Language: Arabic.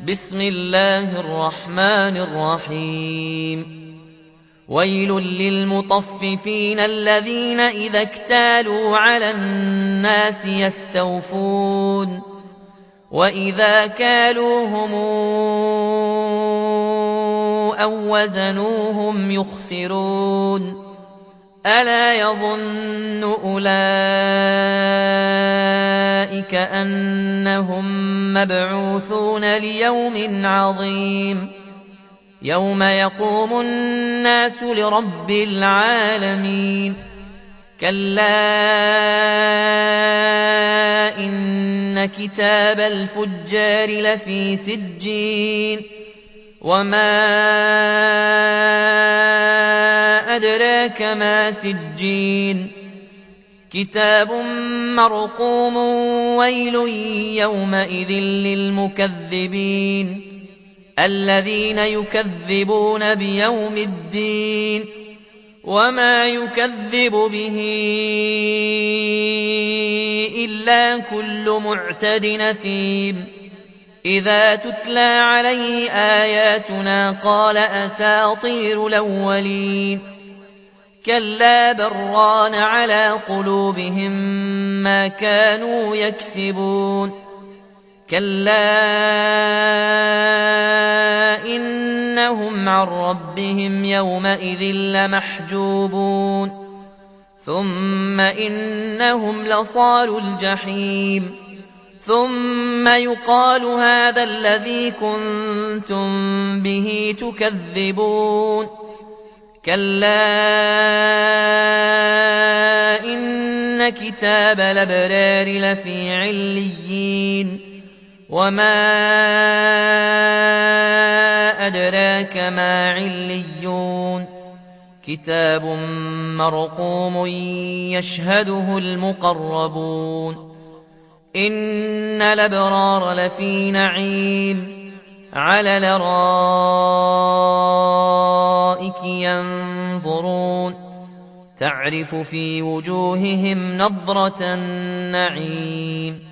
بسم الله الرحمن الرحيم ويل للمطففين الذين إذا اكتالوا على الناس يستوفون وإذا كالوهم أو وزنوهم يخسرون ألا يظن أولئك أنهم مبعوثون ليوم عظيم يوم يقوم الناس لرب العالمين كلا إن كتاب الفجار لفي سجين وما أدراك ما سجين كتاب مرقوم ويل يومئذ للمكذبين الذين يكذبون بيوم الدين وما يكذب به إلا كل معتد أثيم إذا تتلى عليه آياتنا قال أساطير الأولين كلا بران على قلوبهم ما كانوا يكسبون كلا إنهم عن ربهم يومئذ لمحجوبون ثم إنهم لصالو الجحيم ثم يقال هذا الذي كنتم به تكذبون كلا إن كتاب الأبرار لفي عليين وما أدراك ما عليون كتاب مرقوم يشهده المقربون إن الأبرار لفي نعيم على الأرائك ينظرون تعرف في وجوههم نضرة النعيم